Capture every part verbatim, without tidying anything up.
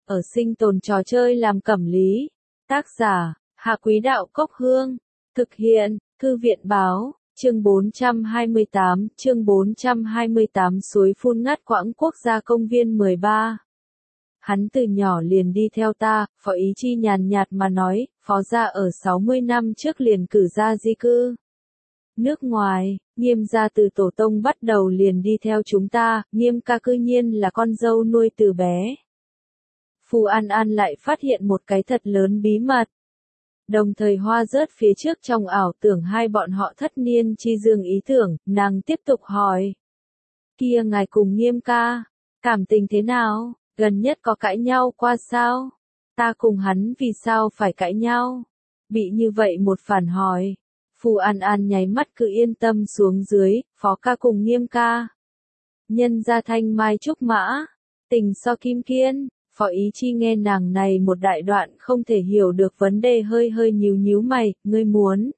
ở sinh tồn trò chơi làm cẩm lý. Tác giả, Hạ Quý Đạo Cốc Hương. Thực hiện, Thư viện Báo, chương bốn trăm hai mươi tám, chương bốn trăm hai mươi tám suối phun ngắt quãng quốc gia công viên mười ba. Hắn từ nhỏ liền đi theo ta, Phó Ý Chi nhàn nhạt mà nói, Phó gia ở sáu mươi năm trước liền cử ra di cư. Nước ngoài, Nghiêm gia từ tổ tông bắt đầu liền đi theo chúng ta, Nghiêm ca cư nhiên là con dâu nuôi từ bé. Phù An An lại phát hiện một cái thật lớn bí mật. Đồng thời hoa rớt phía trước trong ảo tưởng hai bọn họ thất niên chi dương ý tưởng, nàng tiếp tục hỏi. Kia ngài cùng Nghiêm ca, cảm tình thế nào, gần nhất có cãi nhau qua sao? Ta cùng hắn vì sao phải cãi nhau? Bị như vậy một phản hỏi. Phù An An nháy mắt cứ yên tâm xuống dưới, Phó ca cùng Nghiêm ca. Nhân gia thanh mai trúc mã, tình so kim kiên. Phó Ý Chi nghe nàng này một đại đoạn không thể hiểu được vấn đề hơi hơi nhíu nhíu mày, ngươi muốn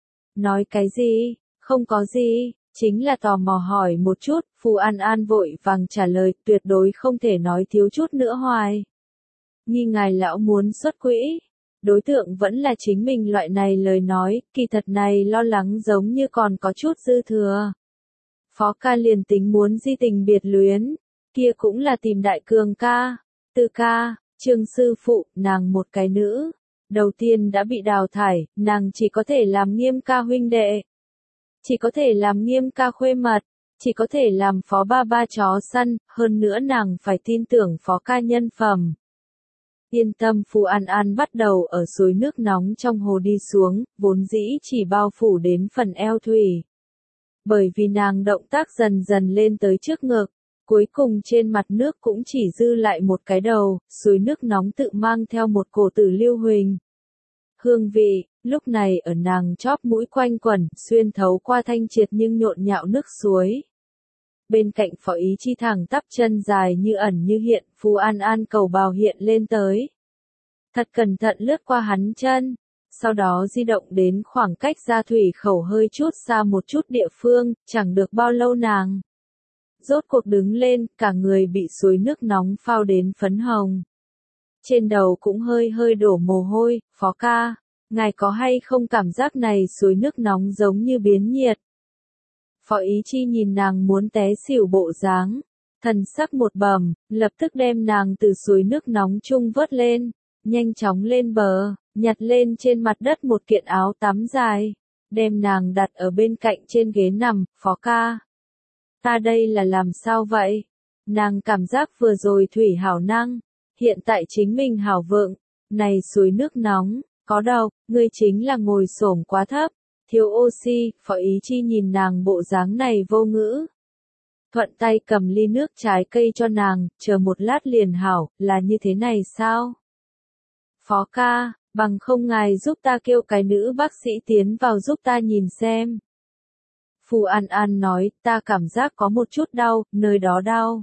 nói cái gì? Không có gì, chính là tò mò hỏi một chút. Phù An An vội vàng trả lời, tuyệt đối không thể nói thiếu chút nữa hoài. Nghi ngài lão muốn xuất quỹ, đối tượng vẫn là chính mình loại này lời nói, kỳ thật này lo lắng giống như còn có chút dư thừa. Phó ca liền tính muốn di tình biệt luyến, kia cũng là tìm đại cường ca. Từ ca, Trương sư phụ, nàng một cái nữ, đầu tiên đã bị đào thải, nàng chỉ có thể làm Nghiêm ca huynh đệ, chỉ có thể làm Nghiêm ca khuê mật, chỉ có thể làm Phó ba ba chó săn, hơn nữa nàng phải tin tưởng Phó ca nhân phẩm. Yên tâm. Phù An An bắt đầu ở suối nước nóng trong hồ đi xuống, vốn dĩ chỉ bao phủ đến phần eo thủy. Bởi vì nàng động tác dần dần lên tới trước ngực. Cuối cùng trên mặt nước cũng chỉ dư lại một cái đầu, suối nước nóng tự mang theo một cổ tử lưu huỳnh. Hương vị, lúc này ở nàng chóp mũi quanh quẩn, xuyên thấu qua thanh triệt nhưng nhộn nhạo nước suối. Bên cạnh Phó Ý Chi thẳng tắp chân dài như ẩn như hiện, Phù An An cầu bào hiện lên tới. Thật cẩn thận lướt qua hắn chân, sau đó di động đến khoảng cách ra thủy khẩu hơi chút xa một chút địa phương, chẳng được bao lâu nàng. Rốt cuộc đứng lên, cả người bị suối nước nóng phao đến phấn hồng. Trên đầu cũng hơi hơi đổ mồ hôi. Phó ca, ngài có hay không cảm giác này suối nước nóng giống như biến nhiệt? Phó Ý Chi nhìn nàng muốn té xỉu bộ dáng, thần sắc một bầm, lập tức đem nàng từ suối nước nóng chung vớt lên, nhanh chóng lên bờ, nhặt lên trên mặt đất một kiện áo tắm dài, đem nàng đặt ở bên cạnh trên ghế nằm. Phó ca, ta đây là làm sao vậy? Nàng cảm giác vừa rồi thủy hảo năng, hiện tại chính mình hảo vượng, này suối nước nóng, có đau, ngươi chính là ngồi xổm quá thấp, thiếu oxy. Phó Ý Chi nhìn nàng bộ dáng này vô ngữ. Thuận tay cầm ly nước trái cây cho nàng, chờ một lát liền hảo, là như thế này sao? Phó ca, bằng không ngài giúp ta kêu cái nữ bác sĩ tiến vào giúp ta nhìn xem. Phù An An nói, ta cảm giác có một chút đau, nơi đó đau.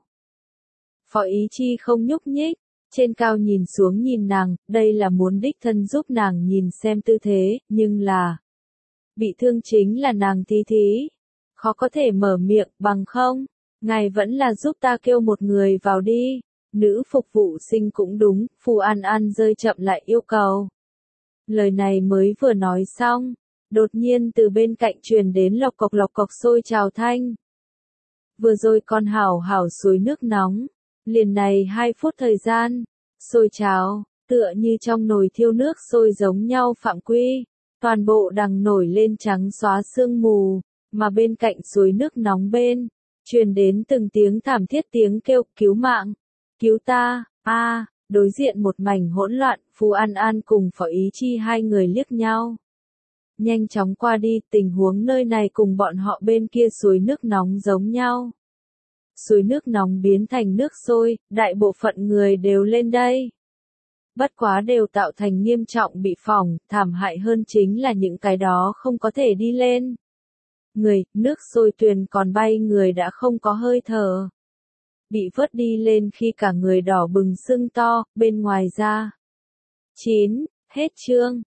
Phó Ý Chi không nhúc nhích, trên cao nhìn xuống nhìn nàng, đây là muốn đích thân giúp nàng nhìn xem tư thế, nhưng là bị thương chính là nàng thí thí. Khó có thể mở miệng, bằng không, ngài vẫn là giúp ta kêu một người vào đi. Nữ phục vụ sinh cũng đúng. Phù An An rơi chậm lại yêu cầu. Lời này mới vừa nói xong, đột nhiên từ bên cạnh truyền đến lộc cộc lộc cộc sôi trào thanh. Vừa rồi còn hảo hảo suối nước nóng, liền này hai phút thời gian, sôi trào, tựa như trong nồi thiêu nước sôi giống nhau phạm quy, toàn bộ đằng nổi lên trắng xóa sương mù, mà bên cạnh suối nước nóng bên, truyền đến từng tiếng thảm thiết tiếng kêu, cứu mạng, cứu ta, a. À, đối diện một mảnh hỗn loạn. Phù An An cùng Phó Ý Chi hai người liếc nhau. Nhanh chóng qua đi, tình huống nơi này cùng bọn họ bên kia suối nước nóng giống nhau. Suối nước nóng biến thành nước sôi, đại bộ phận người đều lên đây. Bất quá đều tạo thành nghiêm trọng bị phỏng, thảm hại hơn chính là những cái đó không có thể đi lên. Người, nước sôi tuyền còn bay người đã không có hơi thở. Bị vớt đi lên khi cả người đỏ bừng sưng to, bên ngoài da. chín. Hết chương.